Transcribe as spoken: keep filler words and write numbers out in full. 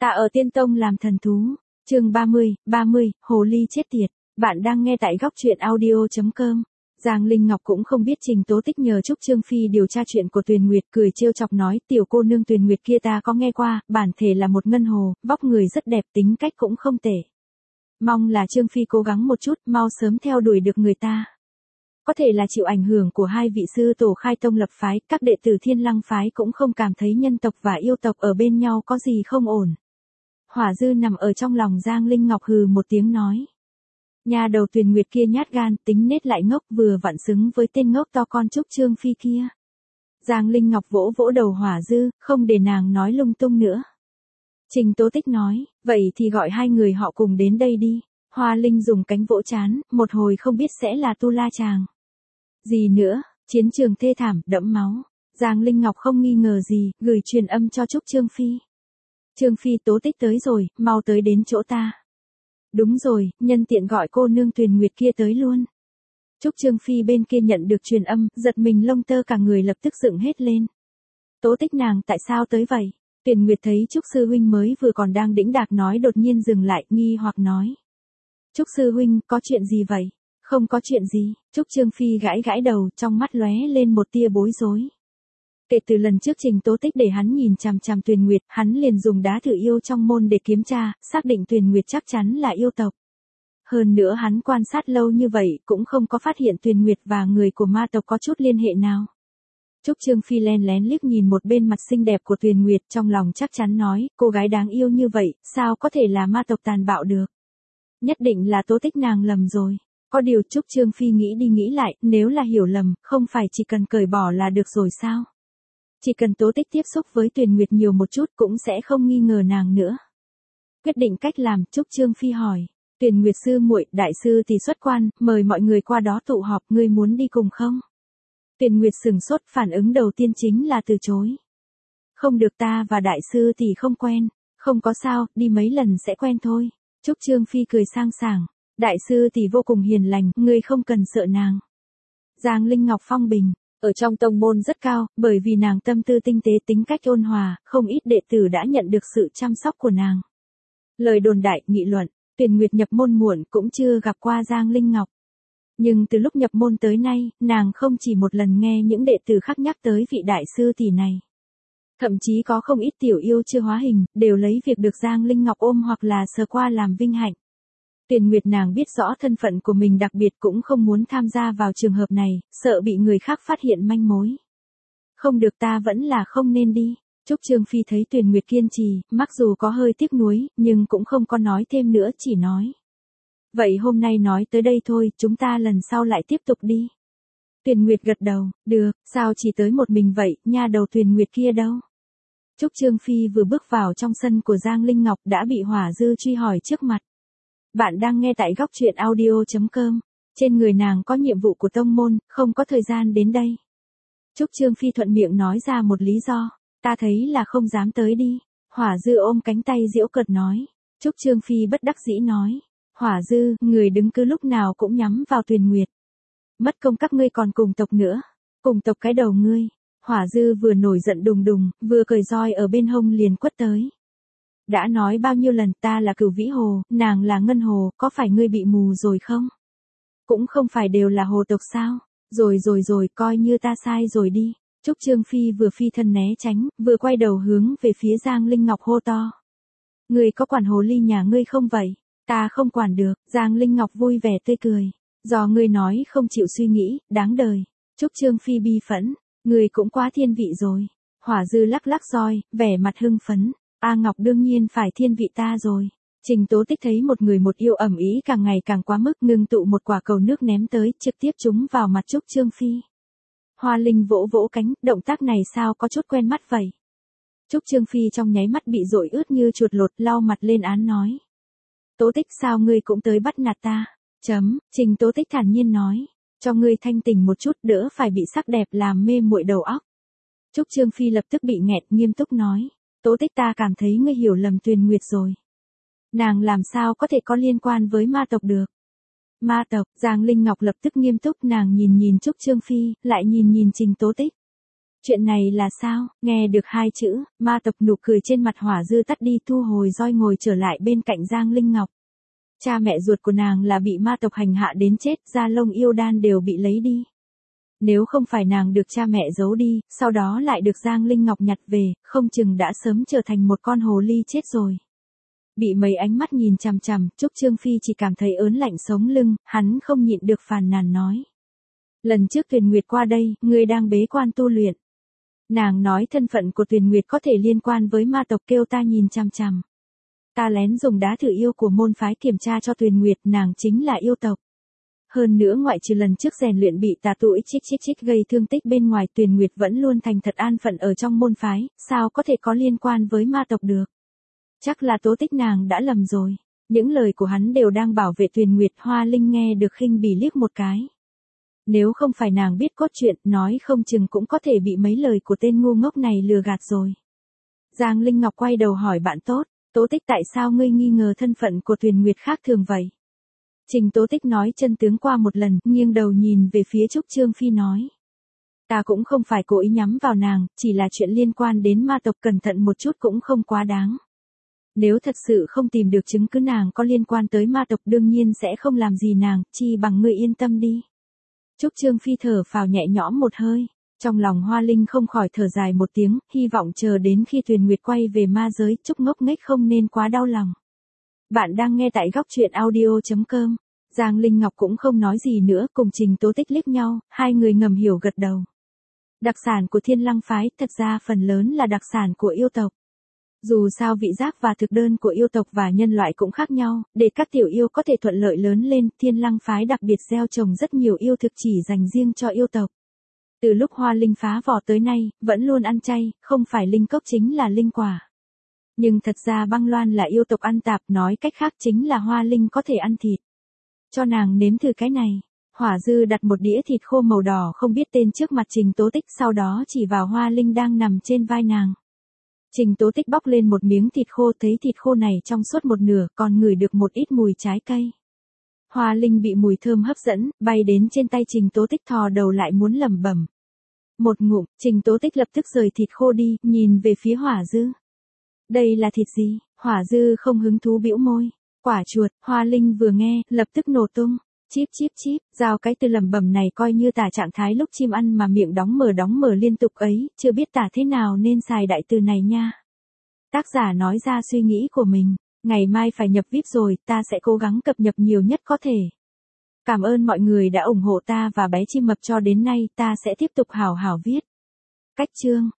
Ta ở Tiên Tông làm thần thú. Chương ba mươi, ba mươi, hồ ly chết tiệt. Bạn đang nghe tại góc truyện audio chấm com. Giang Linh Ngọc cũng không biết Trình Tố Tích nhờ Trúc Trương Phi điều tra chuyện của Tuyền Nguyệt, cười trêu chọc nói, tiểu cô nương Tuyền Nguyệt kia ta có nghe qua, bản thể là một ngân hồ, vóc người rất đẹp, tính cách cũng không tệ. Mong là Trương Phi cố gắng một chút, mau sớm theo đuổi được người ta. Có thể là chịu ảnh hưởng của hai vị sư tổ khai tông lập phái, các đệ tử Thiên Lăng phái cũng không cảm thấy nhân tộc và yêu tộc ở bên nhau có gì không ổn. Hỏa Dư nằm ở trong lòng Giang Linh Ngọc hừ một tiếng nói. Nhà đầu Tuyền Nguyệt kia nhát gan, tính nết lại ngốc, vừa vặn xứng với tên ngốc to con Trúc Trương Phi kia. Giang Linh Ngọc vỗ vỗ đầu Hỏa Dư, không để nàng nói lung tung nữa. Trình Tố Tích nói, vậy thì gọi hai người họ cùng đến đây đi. Hoa Linh dùng cánh vỗ chán, một hồi không biết sẽ là tu la chàng. Gì nữa, chiến trường thê thảm, đẫm máu. Giang Linh Ngọc không nghi ngờ gì, gửi truyền âm cho Trúc Trương Phi. Trương Phi, Tố Tích tới rồi, mau tới đến chỗ ta. Đúng rồi, nhân tiện gọi cô nương Tuyền Nguyệt kia tới luôn. Trúc Trương Phi bên kia nhận được truyền âm, giật mình lông tơ cả người lập tức dựng hết lên. Tố Tích nàng tại sao tới vậy? Tuyền Nguyệt thấy Trúc sư huynh mới vừa còn đang đĩnh đạc nói đột nhiên dừng lại, nghi hoặc nói. Trúc sư huynh, có chuyện gì vậy? Không có chuyện gì. Trúc Trương Phi gãi gãi đầu, trong mắt lóe lên một tia bối rối. Kể từ lần trước Trình Tố Tích để hắn nhìn chằm chằm Tuyền Nguyệt, hắn liền dùng đá thử yêu trong môn để kiểm tra, xác định Tuyền Nguyệt chắc chắn là yêu tộc. Hơn nữa hắn quan sát lâu như vậy, cũng không có phát hiện Tuyền Nguyệt và người của ma tộc có chút liên hệ nào. Trúc Trương Phi len lén liếc nhìn một bên mặt xinh đẹp của Tuyền Nguyệt, trong lòng chắc chắn nói, cô gái đáng yêu như vậy, sao có thể là ma tộc tàn bạo được? Nhất định là Tố Tích nàng lầm rồi. Có điều Trúc Trương Phi nghĩ đi nghĩ lại, nếu là hiểu lầm, không phải chỉ cần cởi bỏ là được rồi sao? Chỉ cần Tố Tích tiếp xúc với Tuyền Nguyệt nhiều một chút cũng sẽ không nghi ngờ nàng nữa. Quyết định cách làm, Trúc Trương Phi hỏi. Tuyền Nguyệt sư muội, đại sư thì xuất quan, mời mọi người qua đó tụ họp, ngươi muốn đi cùng không? Tuyền Nguyệt sừng sốt, phản ứng đầu tiên chính là từ chối. Không được, ta và đại sư thì không quen. Không có sao, đi mấy lần sẽ quen thôi. Trúc Trương Phi cười sang sảng. Đại sư thì vô cùng hiền lành, ngươi không cần sợ nàng. Giang Linh Ngọc phong bình. Ở trong tông môn rất cao, bởi vì nàng tâm tư tinh tế, tính cách ôn hòa, không ít đệ tử đã nhận được sự chăm sóc của nàng. Lời đồn đại, nghị luận, Tuyền Nguyệt nhập môn muộn cũng chưa gặp qua Giang Linh Ngọc. Nhưng từ lúc nhập môn tới nay, nàng không chỉ một lần nghe những đệ tử khác nhắc tới vị đại sư tỷ này. Thậm chí có không ít tiểu yêu chưa hóa hình, đều lấy việc được Giang Linh Ngọc ôm hoặc là sờ qua làm vinh hạnh. Tuyền Nguyệt nàng biết rõ thân phận của mình đặc biệt cũng không muốn tham gia vào trường hợp này, sợ bị người khác phát hiện manh mối. Không được, ta vẫn là không nên đi. Trúc Trương Phi thấy Tuyền Nguyệt kiên trì, mặc dù có hơi tiếc nuối, nhưng cũng không có nói thêm nữa, chỉ nói. Vậy hôm nay nói tới đây thôi, chúng ta lần sau lại tiếp tục đi. Tuyền Nguyệt gật đầu, được, sao chỉ tới một mình vậy, nha đầu Tuyền Nguyệt kia đâu? Trúc Trương Phi vừa bước vào trong sân của Giang Linh Ngọc đã bị Hỏa Dư truy hỏi trước mặt. Bạn đang nghe tại góc truyện audio chấm com. Trên người nàng có nhiệm vụ của tông môn, không có thời gian đến đây. Trúc Trương Phi thuận miệng nói ra một lý do. Ta thấy là không dám tới đi. Hỏa Dư ôm cánh tay giễu cợt nói. Trúc Trương Phi bất đắc dĩ nói. Hỏa Dư, người đứng cứ lúc nào cũng nhắm vào Tuyền Nguyệt. Mất công các ngươi còn cùng tộc nữa. Cùng tộc cái đầu ngươi. Hỏa Dư vừa nổi giận đùng đùng, vừa cởi roi ở bên hông liền quất tới. Đã nói bao nhiêu lần, ta là Cửu Vĩ Hồ, nàng là Ngân Hồ, có phải ngươi bị mù rồi không? Cũng không phải đều là hồ tộc sao? Rồi rồi rồi, coi như ta sai rồi đi. Trúc Trương Phi vừa phi thân né tránh, vừa quay đầu hướng về phía Giang Linh Ngọc hô to. Ngươi có quản hồ ly nhà ngươi không vậy? Ta không quản được. Giang Linh Ngọc vui vẻ tươi cười. Do ngươi nói không chịu suy nghĩ, đáng đời. Trúc Trương Phi bi phẫn. Ngươi cũng quá thiên vị rồi. Hỏa Dư lắc lắc roi, vẻ mặt hưng phấn. A Ngọc đương nhiên phải thiên vị ta rồi. Trình Tố Tích thấy một người một yêu ẩm ý càng ngày càng quá mức, ngưng tụ một quả cầu nước ném tới, trực tiếp trúng vào mặt Trúc Trương Phi. Hoa Linh vỗ vỗ cánh, động tác này sao có chút quen mắt vậy? Trúc Trương Phi trong nháy mắt bị dội ướt như chuột lột, lau mặt lên án nói. Tố Tích, sao ngươi cũng tới bắt nạt ta? Chấm, Trình Tố Tích thản nhiên nói. Cho ngươi thanh tỉnh một chút, đỡ phải bị sắc đẹp làm mê muội đầu óc. Trúc Trương Phi lập tức bị nghẹt, nghiêm túc nói. Tố Tích, ta cảm thấy ngươi hiểu lầm Tuyền Nguyệt rồi. Nàng làm sao có thể có liên quan với ma tộc được? Ma tộc, Giang Linh Ngọc lập tức nghiêm túc, nàng nhìn nhìn Trúc Trương Phi, lại nhìn nhìn Trình Tố Tích. Chuyện này là sao? Nghe được hai chữ, ma tộc nụ cười trên mặt Hỏa Dư tắt đi, thu hồi roi ngồi trở lại bên cạnh Giang Linh Ngọc. Cha mẹ ruột của nàng là bị ma tộc hành hạ đến chết, da lông yêu đan đều bị lấy đi. Nếu không phải nàng được cha mẹ giấu đi, sau đó lại được Giang Linh Ngọc nhặt về, không chừng đã sớm trở thành một con hồ ly chết rồi. Bị mấy ánh mắt nhìn chằm chằm, Trúc Trương Phi chỉ cảm thấy ớn lạnh sống lưng, hắn không nhịn được phàn nàn nói. Lần trước Tuyền Nguyệt qua đây, ngươi đang bế quan tu luyện. Nàng nói thân phận của Tuyền Nguyệt có thể liên quan với ma tộc, kêu ta nhìn chằm chằm. Ta lén dùng đá thử yêu của môn phái kiểm tra cho Tuyền Nguyệt, nàng chính là yêu tộc. Hơn nữa ngoại trừ lần trước rèn luyện bị tà tụi chích chích chích gây thương tích bên ngoài, Tuyền Nguyệt vẫn luôn thành thật an phận ở trong môn phái, sao có thể có liên quan với ma tộc được. Chắc là Tố Tích nàng đã lầm rồi. Những lời của hắn đều đang bảo vệ Tuyền Nguyệt. Hoa Linh nghe được khinh bỉ liếc một cái. Nếu không phải nàng biết cốt truyện, nói không chừng cũng có thể bị mấy lời của tên ngu ngốc này lừa gạt rồi. Giang Linh Ngọc quay đầu hỏi bạn tốt, Tố Tích tại sao ngươi nghi ngờ thân phận của Tuyền Nguyệt khác thường vậy? Trình Tố Tích nói chân tướng qua một lần, nghiêng đầu nhìn về phía Trúc Trương Phi nói. Ta cũng không phải cố ý nhắm vào nàng, chỉ là chuyện liên quan đến ma tộc, cẩn thận một chút cũng không quá đáng. Nếu thật sự không tìm được chứng cứ nàng có liên quan tới ma tộc, đương nhiên sẽ không làm gì nàng, chi bằng ngươi yên tâm đi. Trúc Trương Phi thở phào nhẹ nhõm một hơi, trong lòng Hoa Linh không khỏi thở dài một tiếng, hy vọng chờ đến khi Tuyền Nguyệt quay về ma giới, Trúc ngốc nghếch không nên quá đau lòng. Bạn đang nghe tại góc truyện audio chấm com. Giang Linh Ngọc cũng không nói gì nữa, cùng Trình Tố Tích liếc nhau, hai người ngầm hiểu gật đầu. Đặc sản của Thiên Lăng phái thật ra phần lớn là đặc sản của yêu tộc. Dù sao vị giác và thực đơn của yêu tộc và nhân loại cũng khác nhau, để các tiểu yêu có thể thuận lợi lớn lên, Thiên Lăng phái đặc biệt gieo trồng rất nhiều yêu thực chỉ dành riêng cho yêu tộc. Từ lúc Hoa Linh phá vỏ tới nay, vẫn luôn ăn chay, không phải linh cốc chính là linh quả. Nhưng thật ra Băng Loan là yêu tộc ăn tạp, nói cách khác chính là Hoa Linh có thể ăn thịt. Cho nàng nếm thử cái này. Hỏa Dư đặt một đĩa thịt khô màu đỏ không biết tên trước mặt Trình Tố Tích, sau đó chỉ vào Hoa Linh đang nằm trên vai nàng. Trình Tố Tích bóc lên một miếng thịt khô, thấy thịt khô này trong suốt một nửa, còn ngửi được một ít mùi trái cây. Hoa Linh bị mùi thơm hấp dẫn, bay đến trên tay Trình Tố Tích, thò đầu lại muốn lẩm bẩm. Một ngụm, Trình Tố Tích lập tức rời thịt khô đi, nhìn về phía Hỏa Dư. Đây là thịt gì? Hỏa Dư không hứng thú bĩu môi. Quả chuột. Hoa Linh vừa nghe, lập tức nổ tung. Chíp chíp chíp, giao cái từ lẩm bẩm này coi như tả trạng thái lúc chim ăn mà miệng đóng mở đóng mở liên tục ấy, chưa biết tả thế nào nên xài đại từ này nha. Tác giả nói ra suy nghĩ của mình, ngày mai phải nhập vi ai pi rồi, ta sẽ cố gắng cập nhật nhiều nhất có thể. Cảm ơn mọi người đã ủng hộ ta và bé chim mập cho đến nay, ta sẽ tiếp tục hảo hảo viết. Cách chương